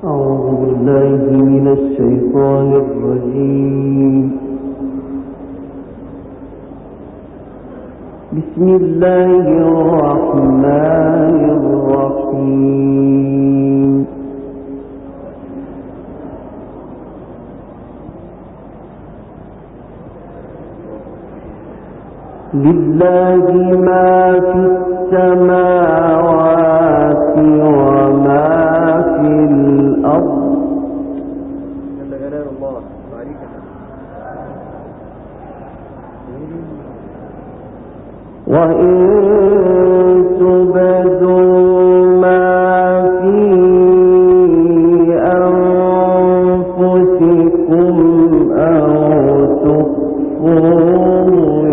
أعوذ بالله من الشيطان الرجيم. بسم الله الرحمن الرحيم. لله ما في السماوات وما في الأرض وإن تبدوا ما في أنفسكم أو تخفوه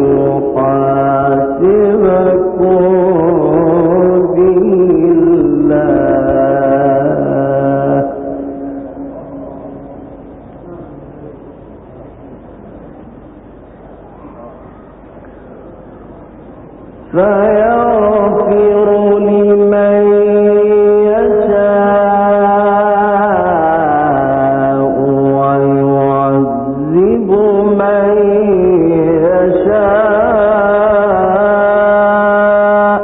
يحاسبكم به الله فيغفر لمن يشاء ويعذب من يشاء.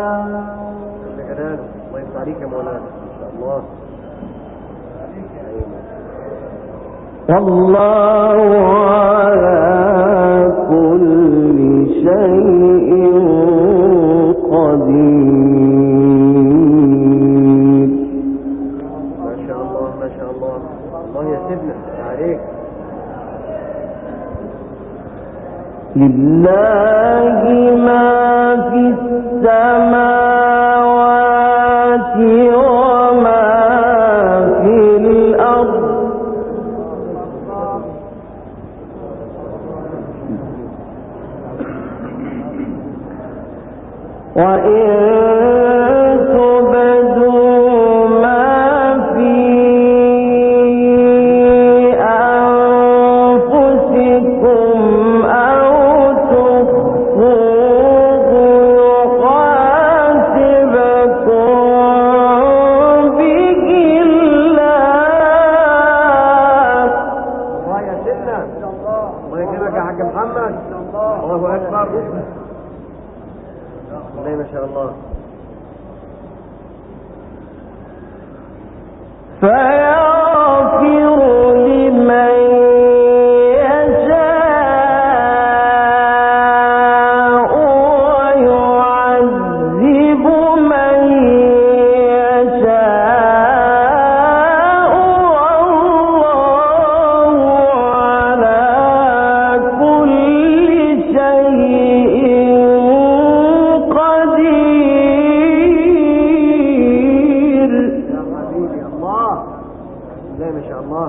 والله على كل شيء قدير. ما شاء الله ما شاء الله. الله يسعدنا عليك. لله ما في السماوات وما في الأرض وإن تبدوا ما في أنفسكم أو تخفوه يحاسبكم به الله. الله يسعدنا. الله يكرمك يا حاج محمد. الله أكبر. ما شاء الله. فيغفر لمن يشاء ويعذب من يشاء والله على كل شيء قدير. يا حبيبي الله. لا ما شاء الله.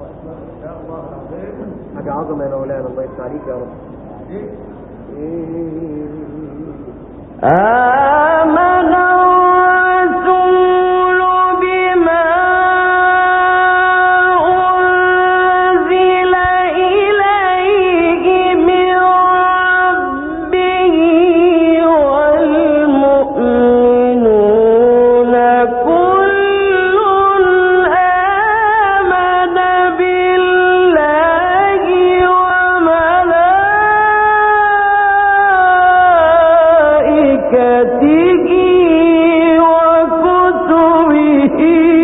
حاجة عظمة يا مولانا. الله يفتح عليك يا رب. آمن الرسول بما أنزل إليه من ربه والمؤمنون كل آمن بالله وملائكته وكتبه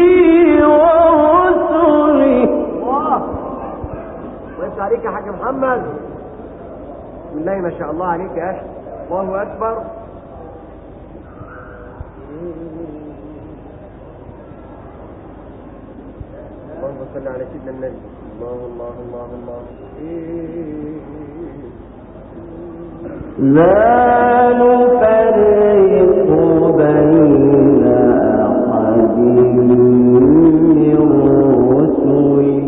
ورسله. الله يفتح عليك يا حاج محمد. بسم الله ما شاء الله عليك يا أخي. الله أكبر. اللهم صل على سيدنا النبي. الله الله الله الله. لا نفرق بين أحد من رسله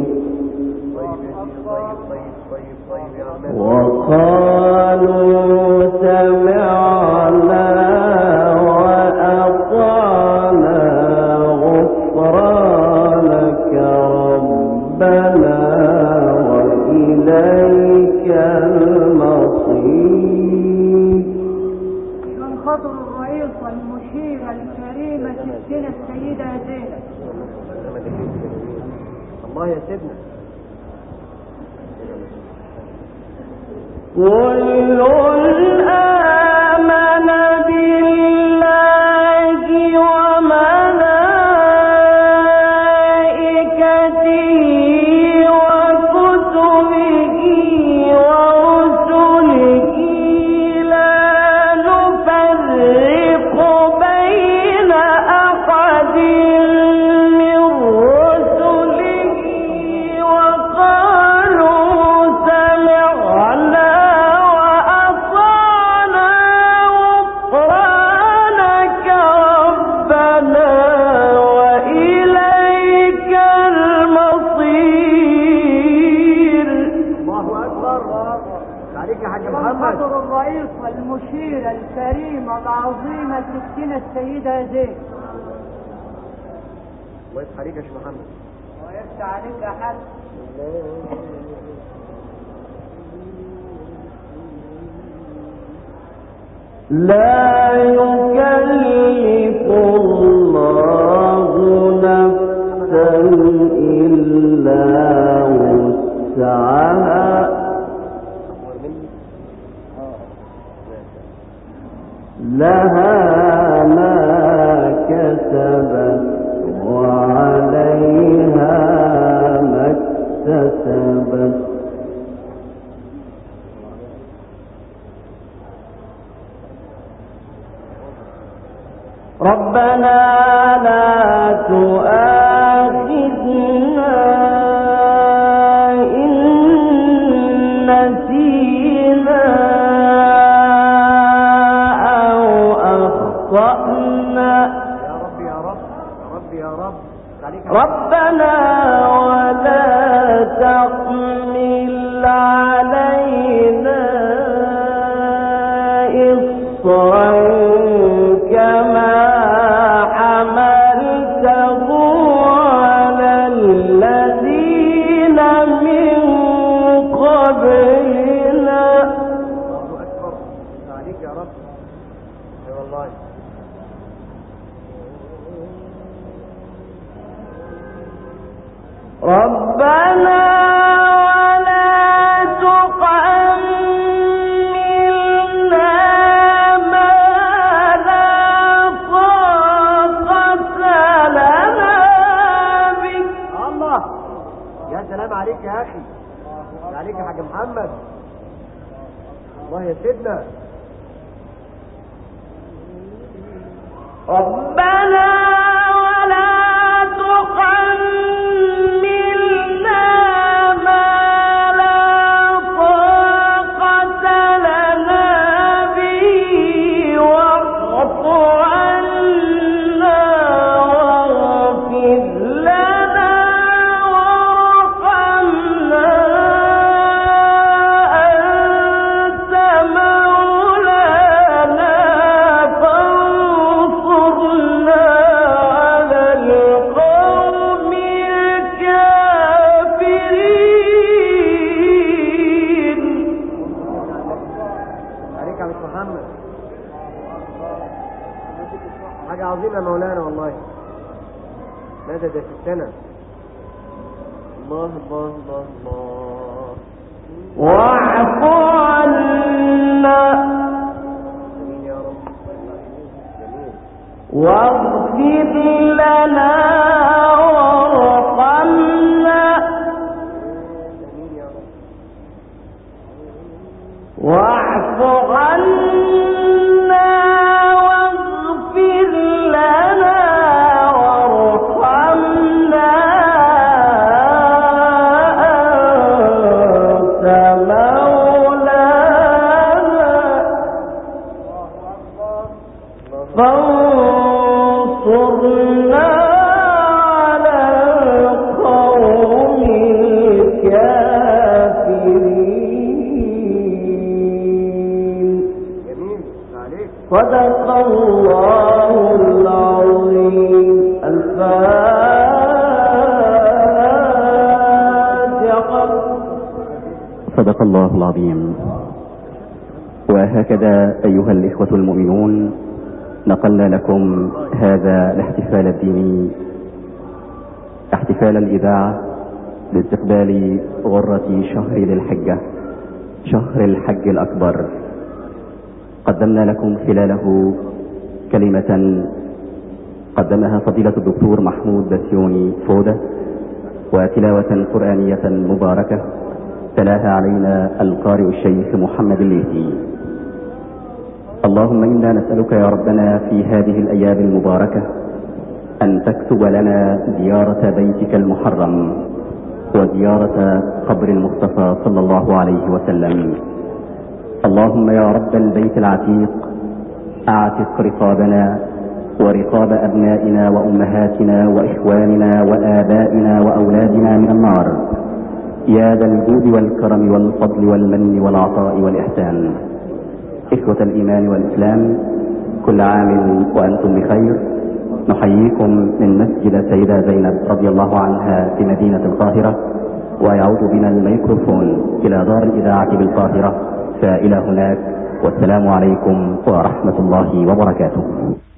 طيب يا عم. وقالوا سمعنا وأطعنا غفرانك ربنا وإليك المصير. الخطر الرئيس والمشير الكريمة ستنا السيدة زينب الله يا سيدنا. كل آمن بالله وملائكته وكتبه ورسله لا نفرق بين أحد من رسله وقالوا سمعنا الخطر الرئيس والمشير الكريم العظيم ستنا السيدة زين. الله يفتح عليك يا شيخ محمد. ويفتح عليك يا حاج. لا يكلف الله نفسا إلا وسعها لها ما كسبت وعليها ما اكتسبت. ربنا لا تؤاخذنا إن نسينا أو أخطأنا. يا رب يا رب يا رب يا رب. ربنا ولا تحمل علينا إصرا كما حملته على الذين من قبلنا. الله أكبر. عليك يا رب. يا والله. ربنا ولا تحملنا ما لا طاقة لنا به. الله يا سلام عليك يا أخي. عليك يا حاج محمد. الله يا سيدنا. ربنا ولا تحملنا ما لا طاقة لنا به واعف عنا واغفر لنا وارحمنا أنت مولانا فانصرنا على القوم الكافرين. عليك يا مستر محمد. حاجة عظيمة مولانا والله. ماذا ده في السنة. الله الله الله الله. واعف عنا جميل يا رب. جميل. واغفر لنا وارحمنا. جميل يا رب. واعف عنا واغفر لنا وارحمنا أنت مولانا فانصرنا على القوم الكافرين. جميل. عليك. صدق الله العظيم. الفاتحة. صدق الله العظيم. وهكذا أيها الإخوة المؤمنون نقلنا لكم هذا الاحتفال الديني، احتفال الإذاعة باستقبال غرة شهر ذي الحجة، شهر الحج الأكبر، قدمنا لكم خلاله كلمة قدمها فضيلة الدكتور محمود بسيوني فودة، وتلاوة قرآنية مباركة تلاها علينا القارئ الشيخ محمد الليثي. اللهم إنا نسألك يا ربنا في هذه الأيام المباركة أن تكتب لنا زيارة بيتك المحرم وزيارة قبر المصطفى صلى الله عليه وسلم. اللهم يا رب البيت العتيق أعتق رقابنا ورقاب أبنائنا وأمهاتنا وإخواننا وآبائنا وأولادنا من النار يا ذا الجود والكرم والفضل والمن والعطاء والإحسان. إخوة الإيمان والإسلام، كل عام وأنتم بخير. نحييكم من مسجد سيدة زينب رضي الله عنها في مدينة القاهرة، ويعود بنا الميكروفون إلى دار الإذاعة بالقاهرة، فإلى هناك، والسلام عليكم ورحمة الله وبركاته.